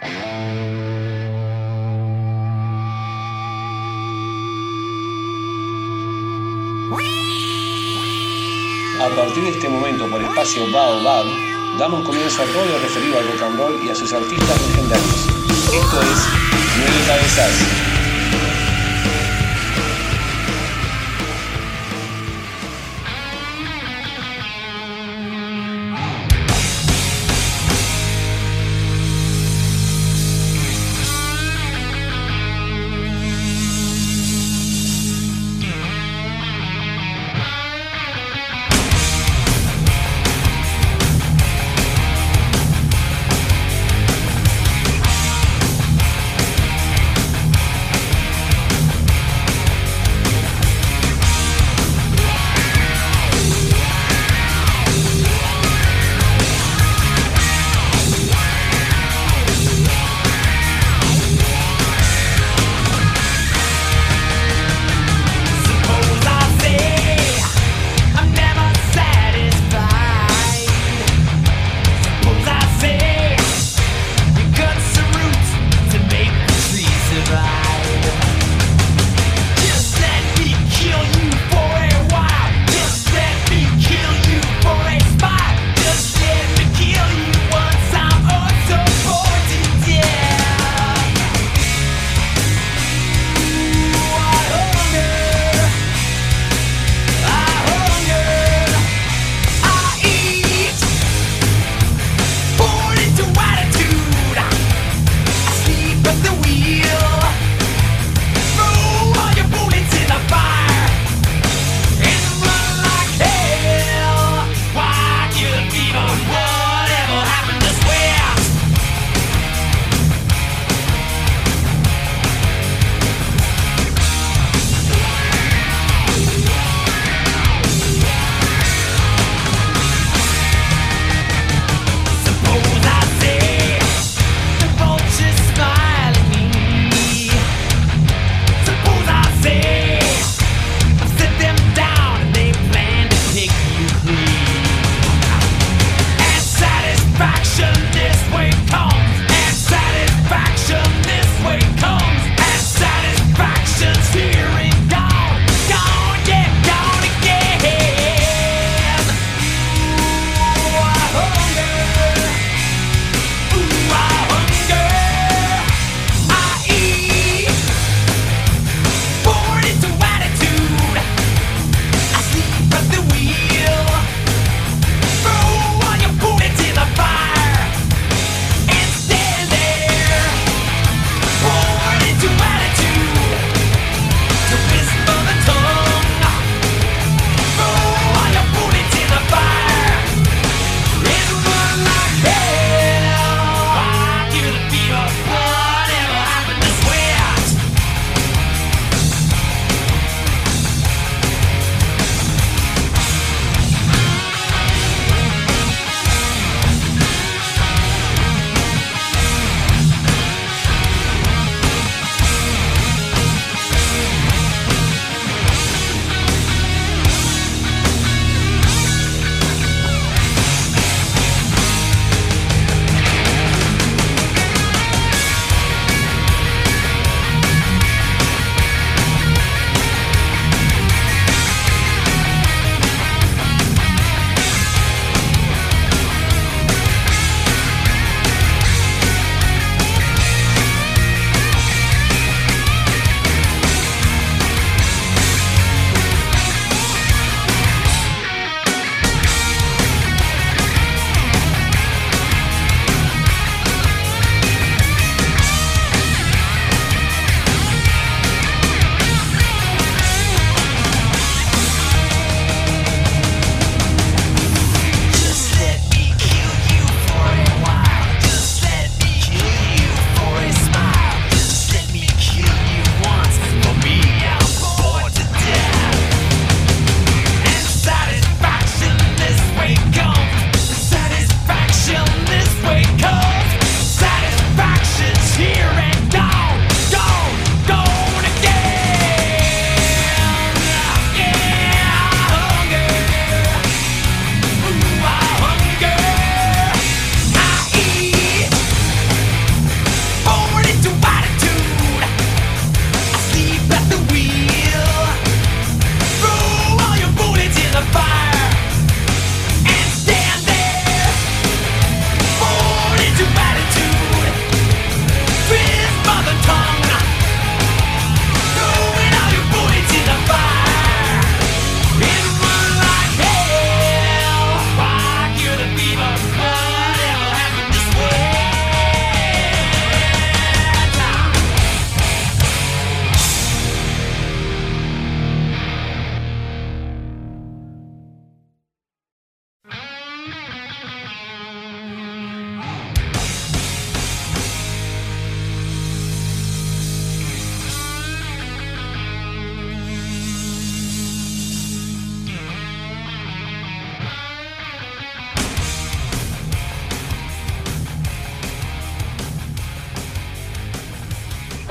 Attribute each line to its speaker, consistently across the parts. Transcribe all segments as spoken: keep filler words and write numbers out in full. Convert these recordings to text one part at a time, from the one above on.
Speaker 1: A partir de este momento, por espacio Baobab, damos comienzo a todo lo referido al rock and roll y a sus artistas legendarios. Esto es Nueve Cabezas.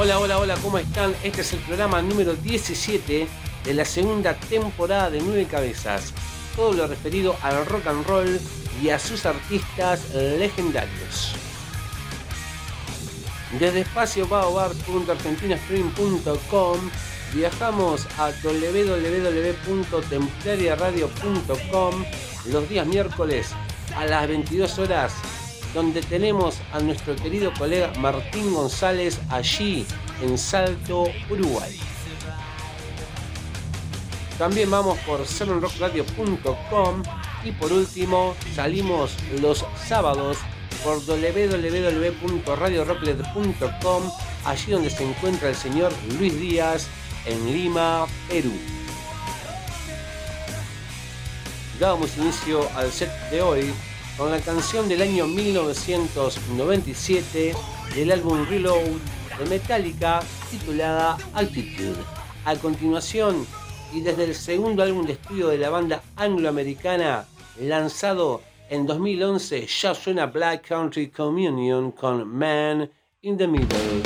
Speaker 2: Hola, hola, hola, ¿cómo están? Este es el programa número diecisiete de la segunda temporada de Nueve Cabezas. Todo lo referido al rock and roll y a sus artistas legendarios. Desde espacio baobab punto argentina stream punto com viajamos a doble u doble u doble u punto templaria radio punto com los días miércoles a las veintidós horas, donde tenemos a nuestro querido colega Martín González allí en Salto, Uruguay. También vamos por seven rock radio punto com y por último salimos los sábados por doble u doble u doble u punto radio rocklet punto com, allí donde se encuentra el señor Luis Díaz en Lima, Perú. Damos inicio al set de hoy con la canción del año mil novecientos noventa y siete del álbum Reload de Metallica titulada Altitude. A continuación, y desde el segundo álbum de estudio de la banda angloamericana lanzado en dos mil once, ya suena Black Country Communion con Man in the Middle.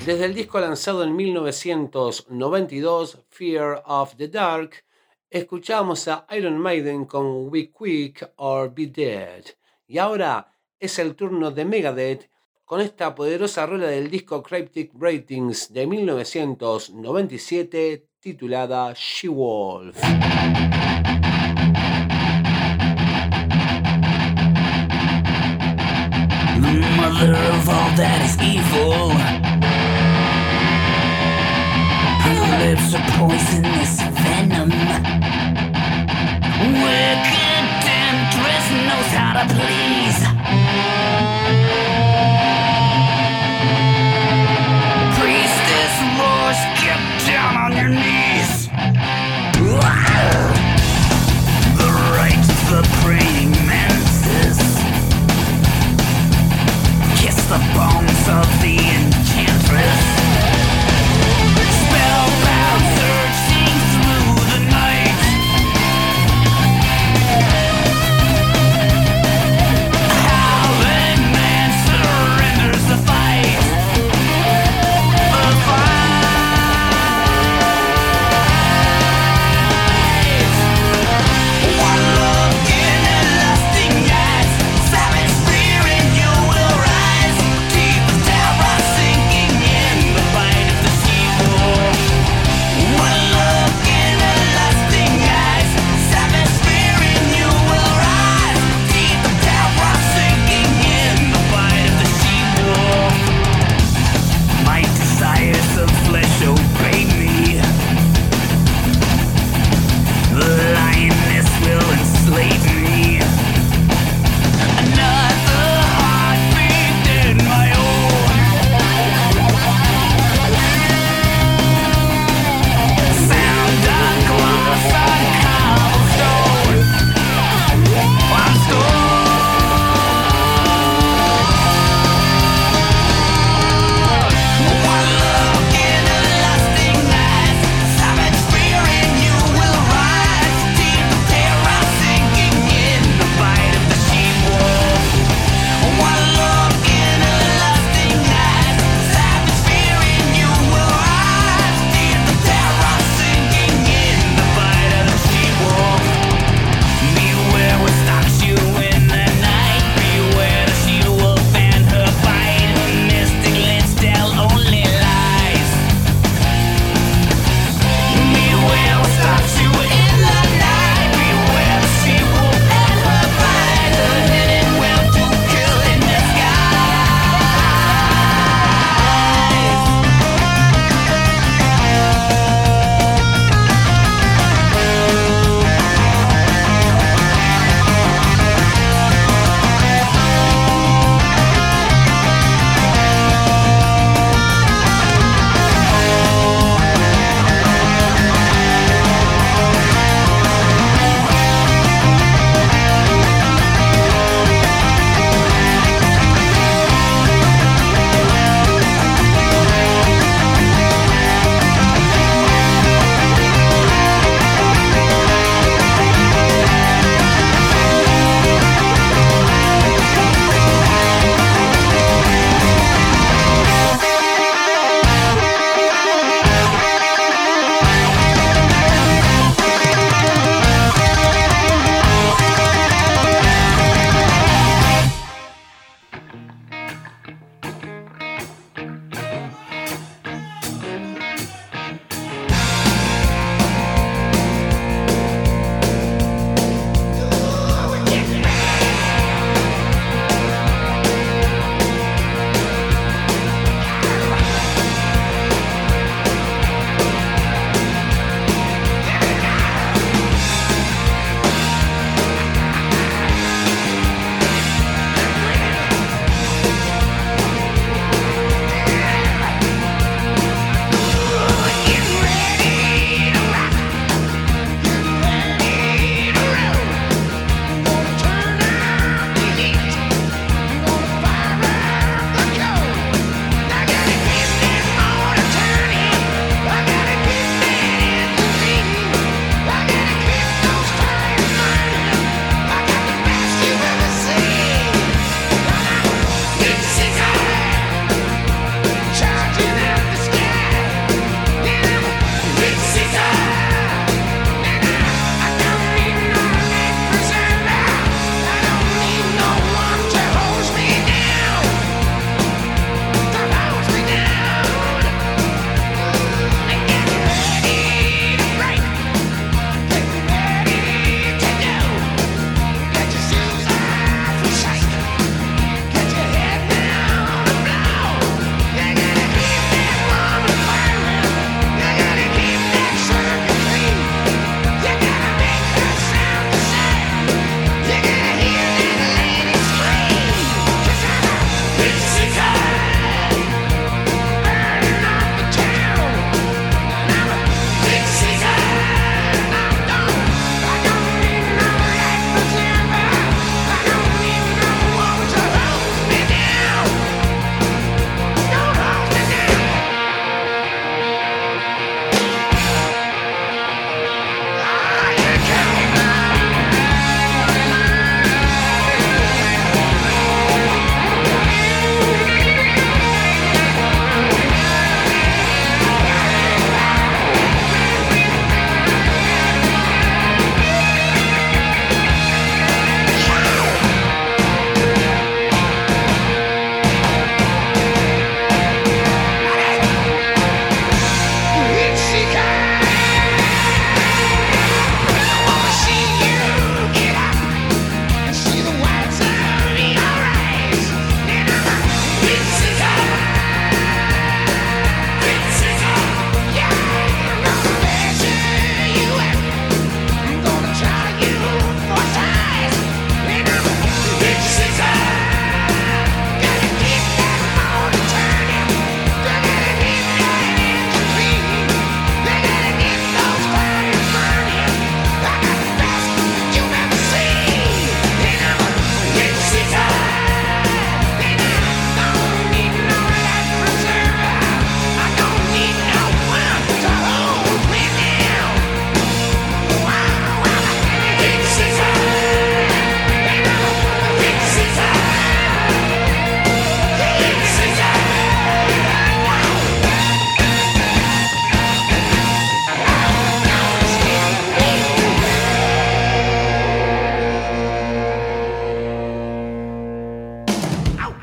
Speaker 2: Desde el disco lanzado en mil novecientos noventa y dos, Fear of the Dark, escuchamos a Iron Maiden con Be Quick or Be Dead. Y ahora es el turno de Megadeth con esta poderosa rola del disco Cryptic Writings de mil novecientos noventa y siete titulada She-Wolf.
Speaker 3: Mother of all that is evil, her lips are poisonous venom. Wicked temptress knows how to please. Priestess roars, get down on your knees. The right to the praying mantis. Kiss the bones of the enchantress. Spellbound searching through the night. Howling man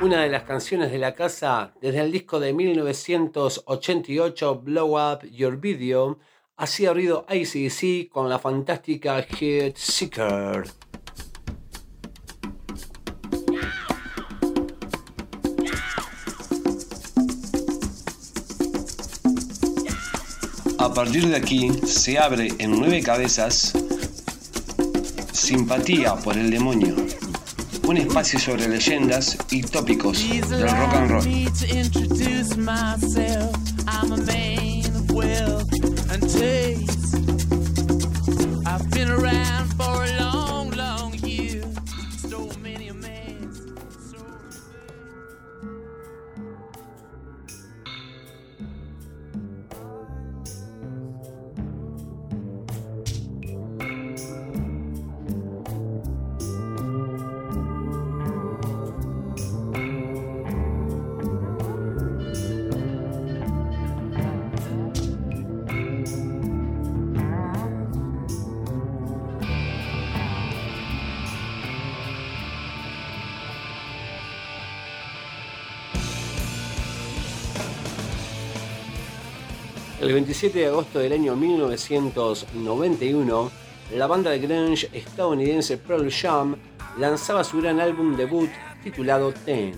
Speaker 2: una de las canciones de la casa desde el disco de mil novecientos ochenta y ocho Blow Up Your Video, hacía ruido A C D C con la fantástica Heat Seeker.
Speaker 1: A partir de aquí se abre en nueve cabezas Simpatía por el Demonio, un espacio sobre leyendas y tópicos del rock and roll.
Speaker 2: El veintisiete de agosto del año mil novecientos noventa y uno, la banda de grunge estadounidense Pearl Jam lanzaba su gran álbum debut titulado Ten.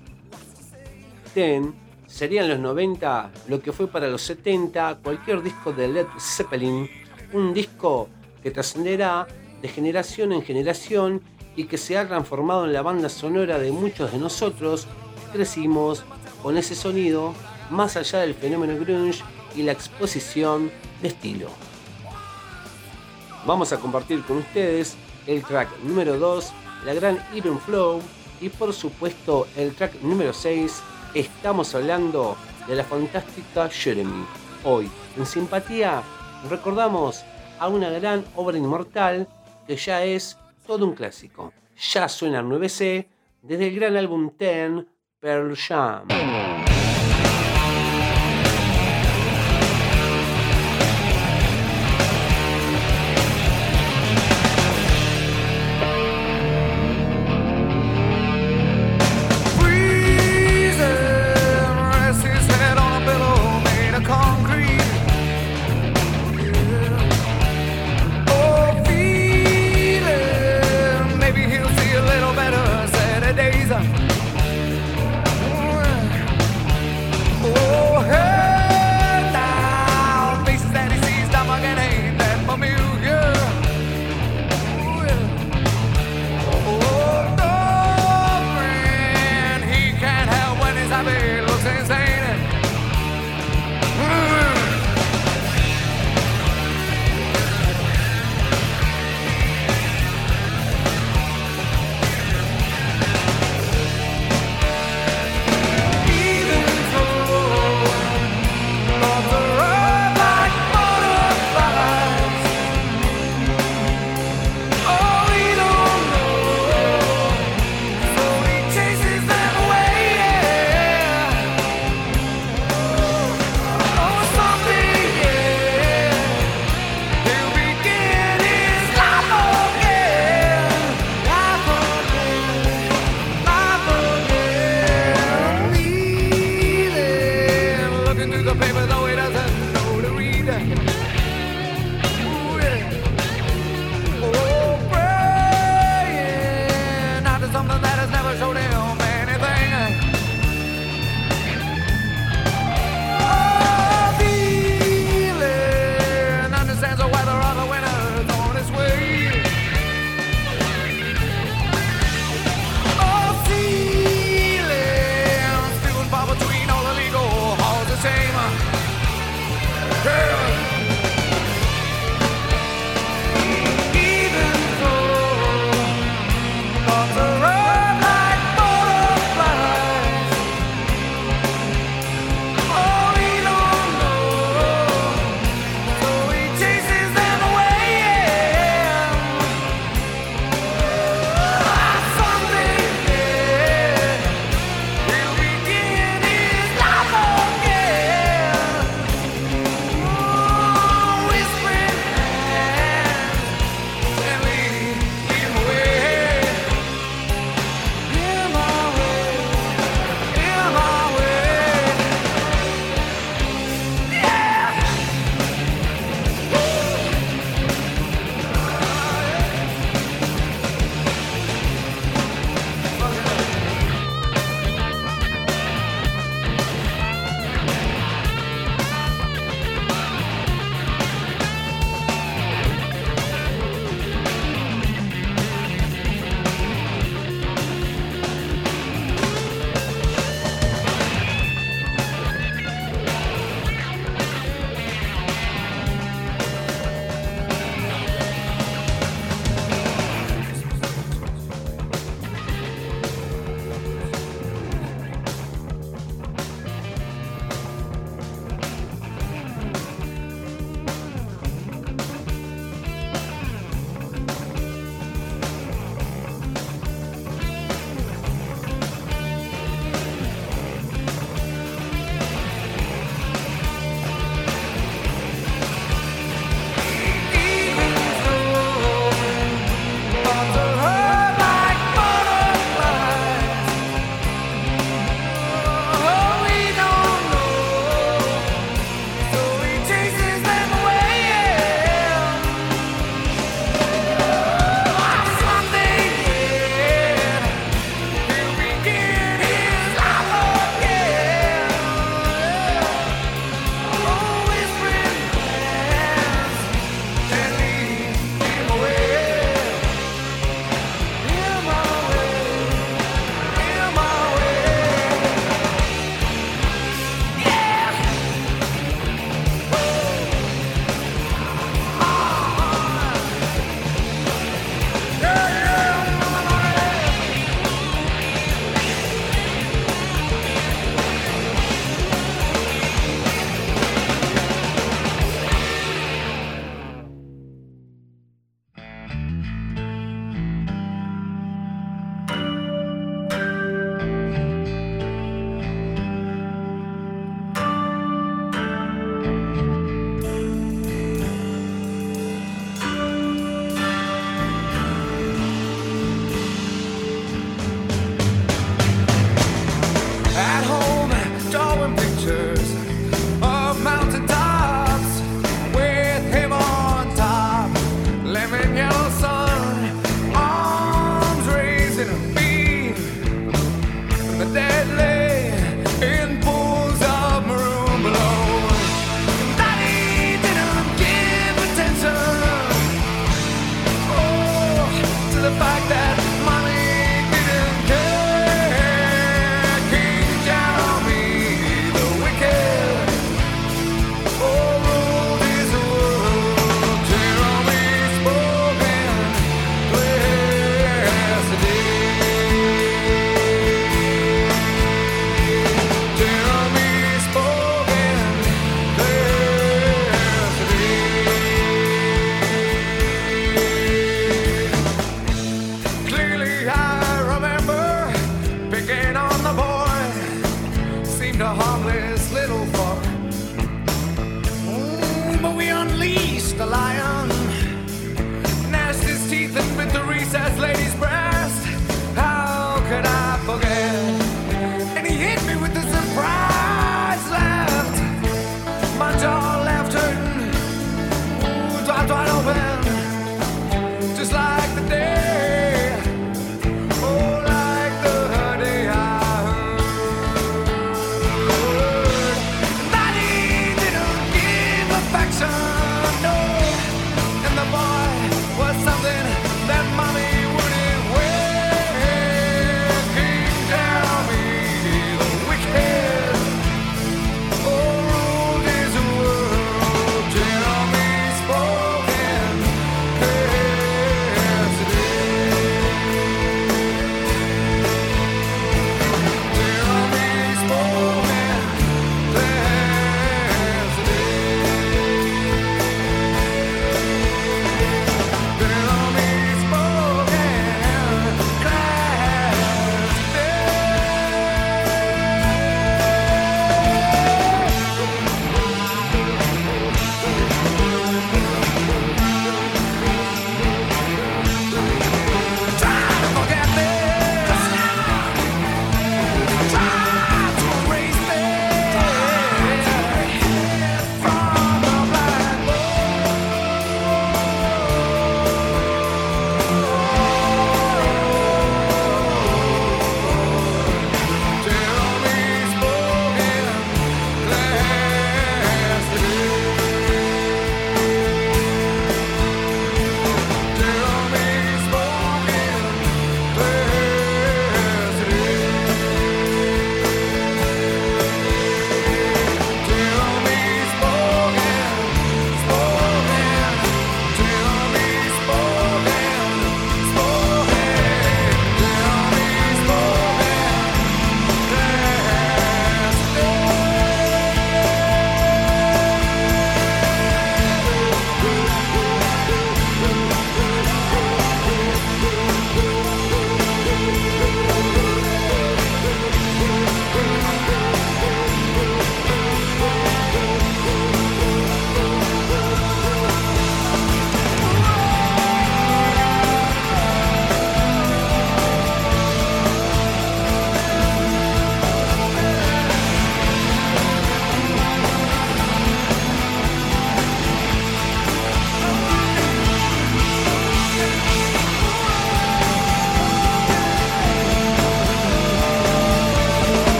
Speaker 2: Ten sería en los noventa lo que fue para los setenta cualquier disco de Led Zeppelin, un disco que trascenderá de generación en generación y que se ha transformado en la banda sonora de muchos de nosotros que crecimos con ese sonido más allá del fenómeno grunge y la exposición de estilo. Vamos a compartir con ustedes el track número dos, la gran Iron Flow, y por supuesto el track número seis, estamos hablando de la fantástica Jeremy. Hoy, en Simpatía, recordamos a una gran obra inmortal que ya es todo un clásico. Ya suena nueve C desde el gran álbum Ten, Pearl Jam.
Speaker 4: Days.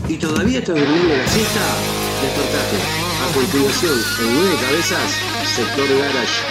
Speaker 2: ¿Y todavía estás durmiendo la siesta? Despertate. A continuación, en Nueve Cabezas, Sector Garage.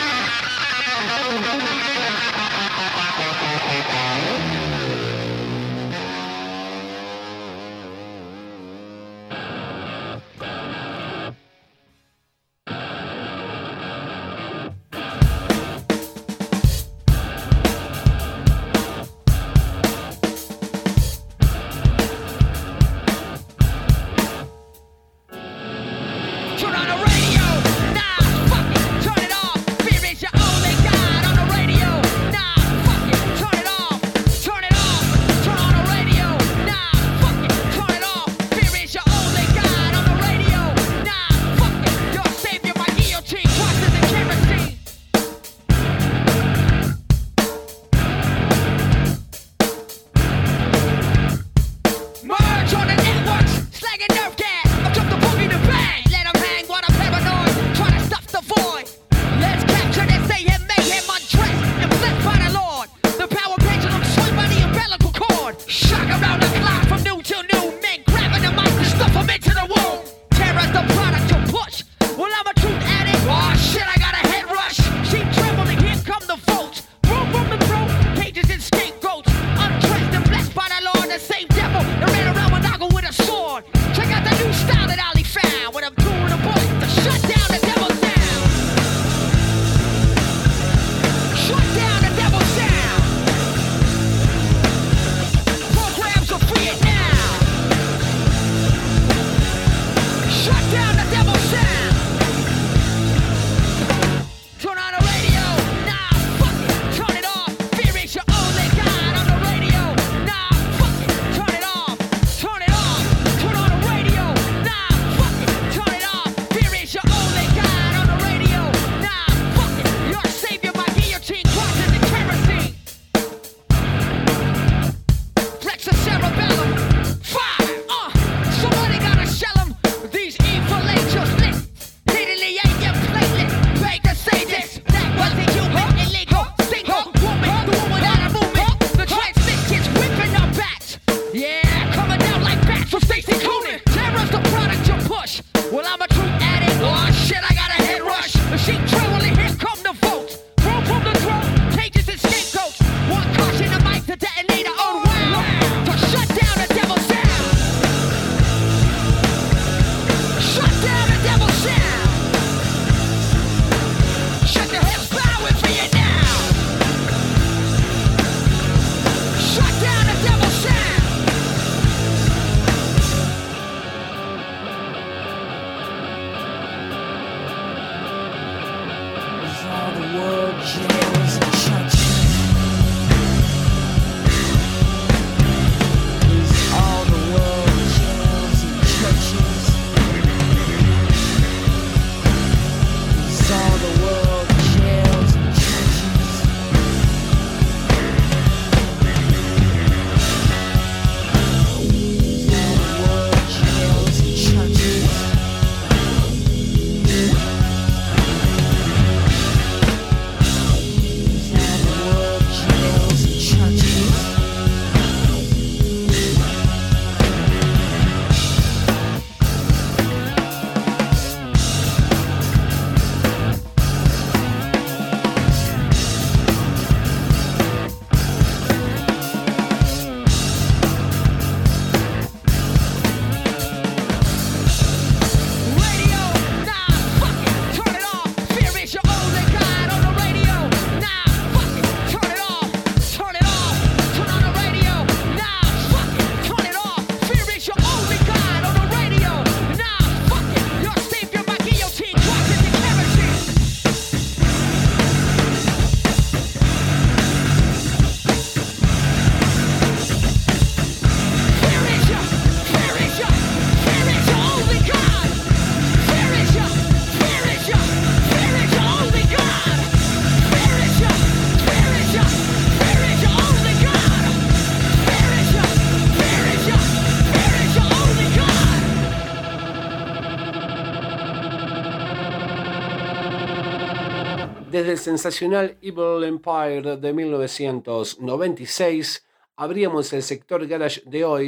Speaker 2: Desde el sensacional Evil Empire de mil novecientos noventa y seis, abríamos el sector garage de hoy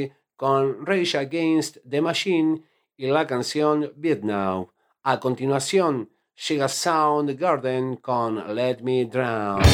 Speaker 2: con Rage Against the Machine y la canción Beat Now. A continuación llega Soundgarden con Let Me Drown.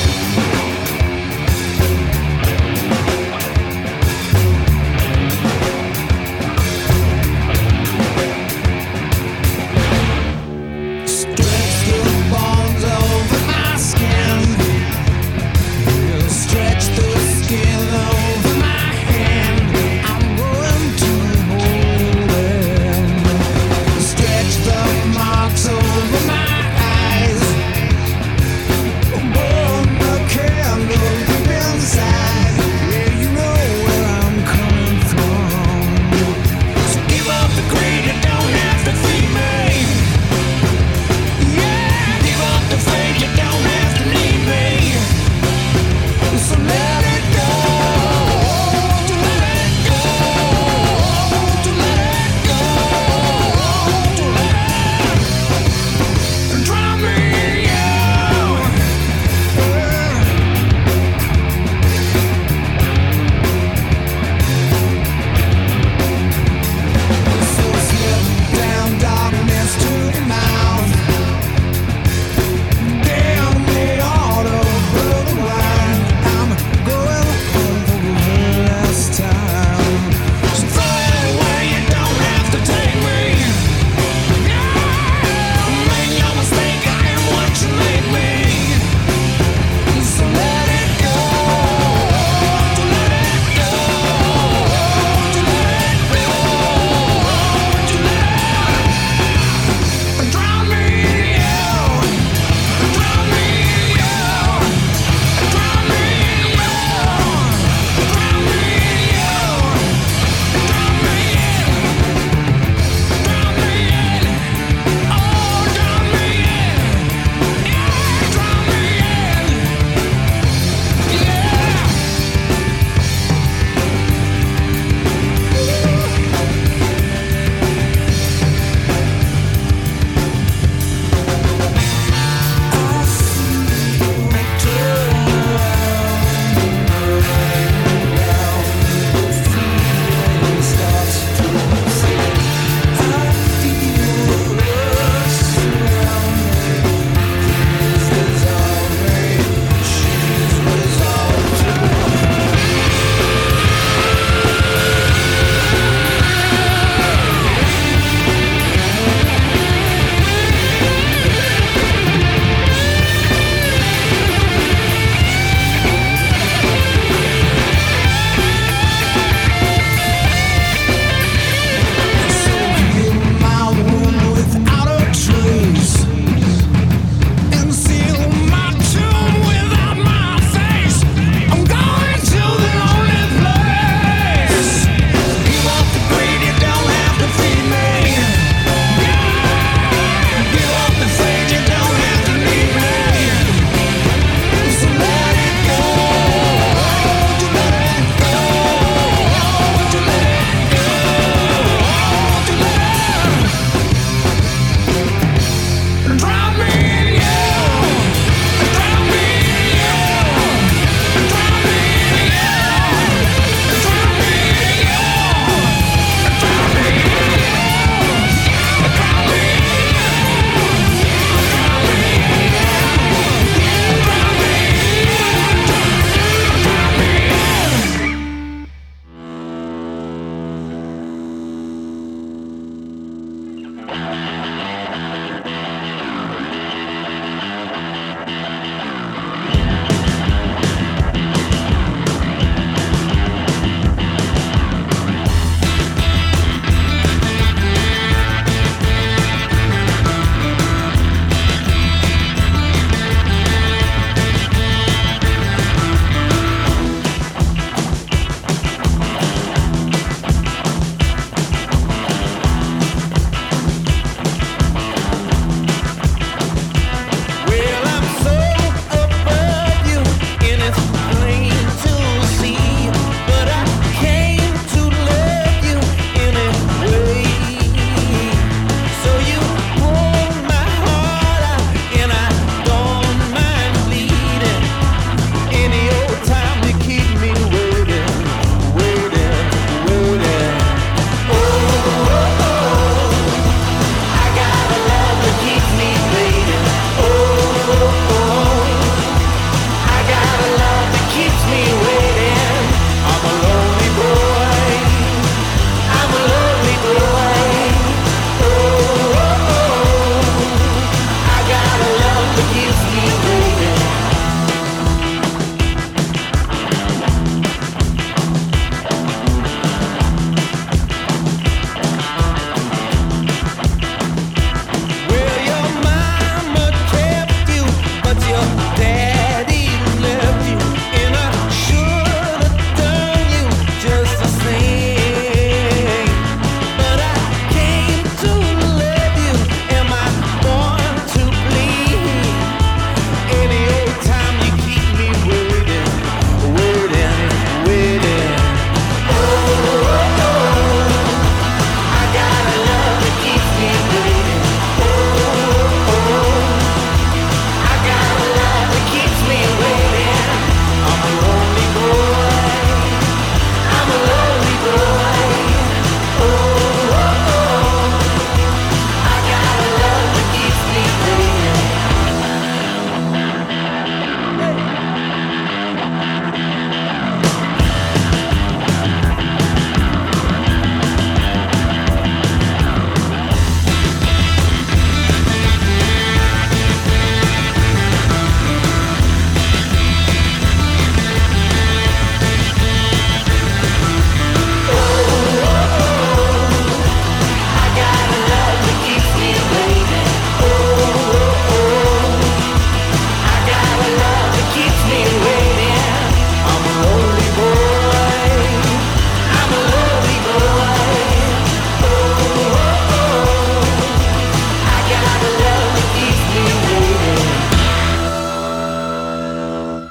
Speaker 4: Over my eyes, born up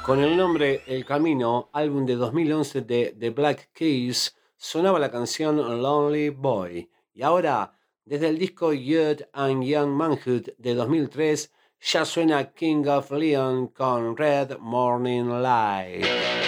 Speaker 2: Con el nombre El Camino, álbum de dos mil once de The Black Keys, sonaba la canción Lonely Boy. Y ahora, desde el disco Youth and Young Manhood de dos mil tres, ya suena King of Leon con Red Morning Light.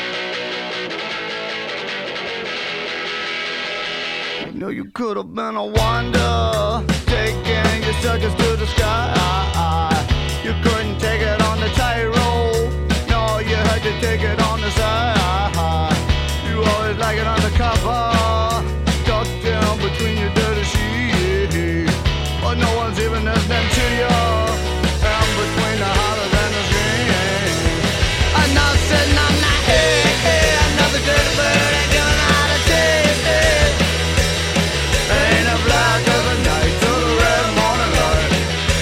Speaker 4: You know you could have been a wonder, taking your circus to the sky. You couldn't take it on the tightrope, no, you had to take it on the side. You always like it undercover, tucked down between your dirty sheets, but no one's even listening to you, and between the hollers and the screams. I'm not sitting on that, hey, hey, another dirty bird ain't giving out a taste, hey. Ain't a black of the night to the red morning light.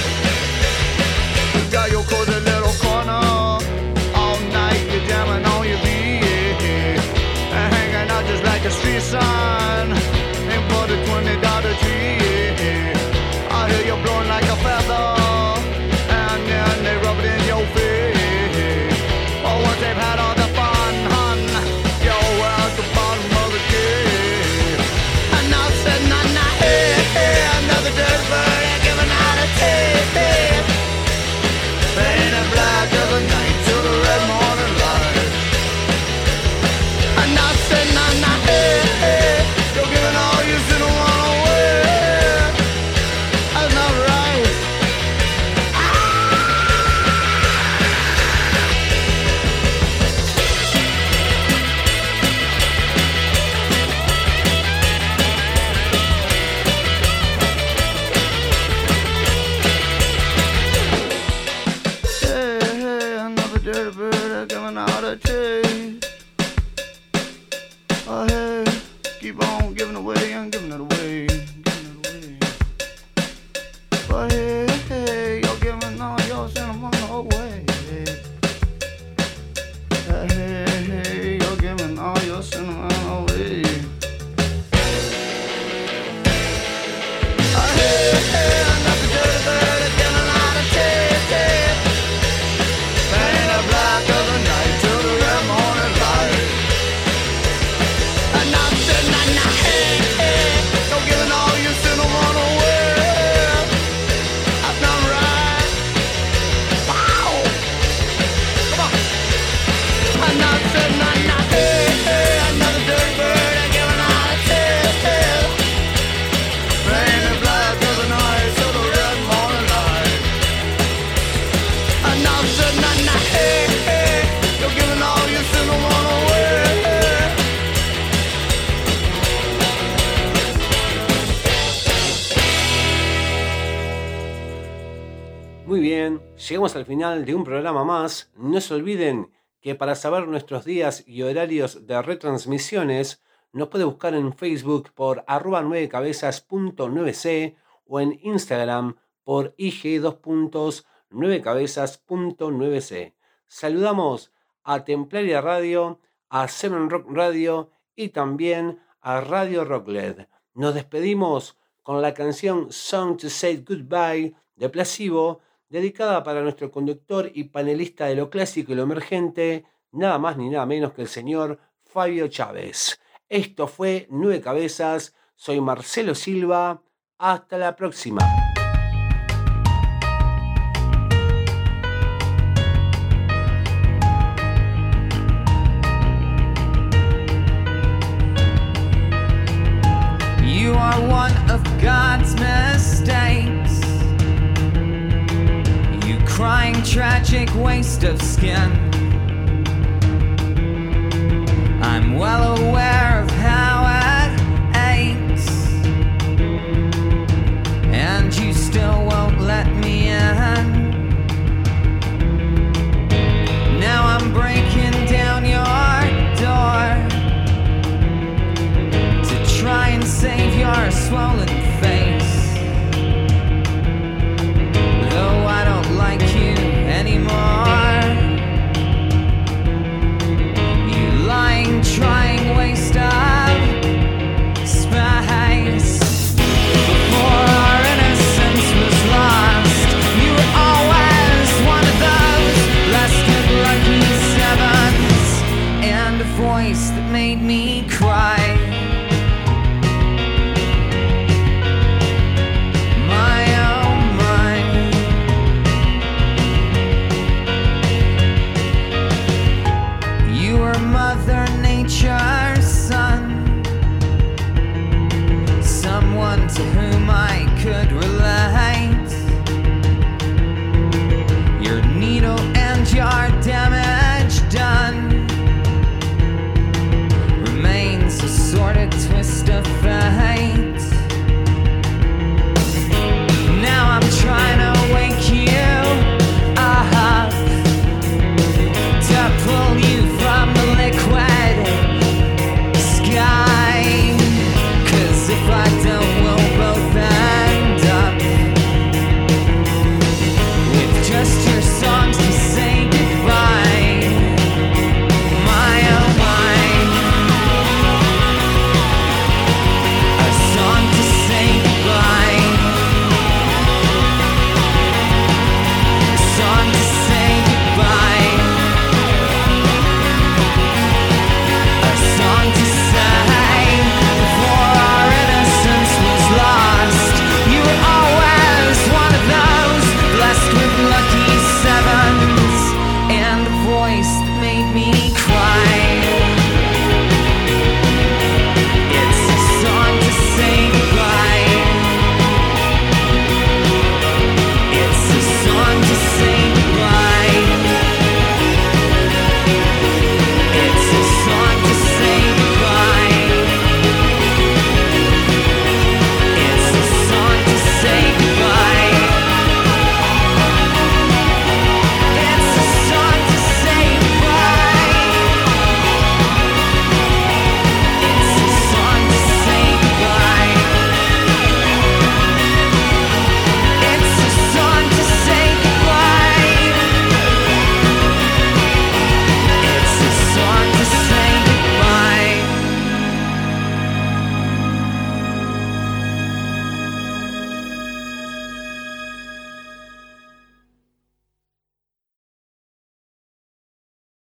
Speaker 4: You got your cozy little corner, all night you're jamming on your beat, and hanging out just like a street sign, ain't but a twenty dollar tree. I hear you blowing like a feather, and then they rub it in your face. Oh, once they've had all the fun, hun, you're at the bottom of the cave. And now sitting on that, hey, hey, another dirty bird ain't giving out a taste, hey. Ain't a black of the night to the red morning light. And now sitting on that, hey, hey, you're giving all you should have run away. That's not right. Hey, hey, another dirty bird giving out a taste. Oh, hey, keep on giving away and giving it away, giving it away. But hey, hey, you're giving all your cinnamon away. Hey, hey, hey, you're giving all your cinnamon away. Oh, hey, hey, another dirty bird is giving out a taste, hey. Ain't a black of the night till the red morning light. And I'm sitting on that, hey, hey, you're giving all your cinnamon away. That's not right. Wow. Come on. And I'm sitting on that, hey, hey, another dirty bird ain't giving out a taste, hey. Ain't a black of the night till the red morning light. And I'm sitting on that, hey, hey, you're giving all your cinnamon away.
Speaker 2: Muy bien, llegamos al final de un programa más. No se olviden que para saber nuestros días y horarios de retransmisiones nos puede buscar en Facebook por arroba nueve cabezas punto nueve c o en Instagram por I G dos puntos nueve cabezas punto nueve c. Saludamos a Templaria Radio, a Seven Rock Radio y también a Radio Rockled. Nos despedimos con la canción Song to Say Goodbye de Placebo, dedicada para nuestro conductor y panelista de lo clásico y lo emergente, nada más ni nada menos que el señor Fabio Chávez. Esto fue Nueve Cabezas, soy Marcelo Silva, hasta la próxima.
Speaker 5: You are one of God's mistakes. You crying tragic waste of skin. I'm well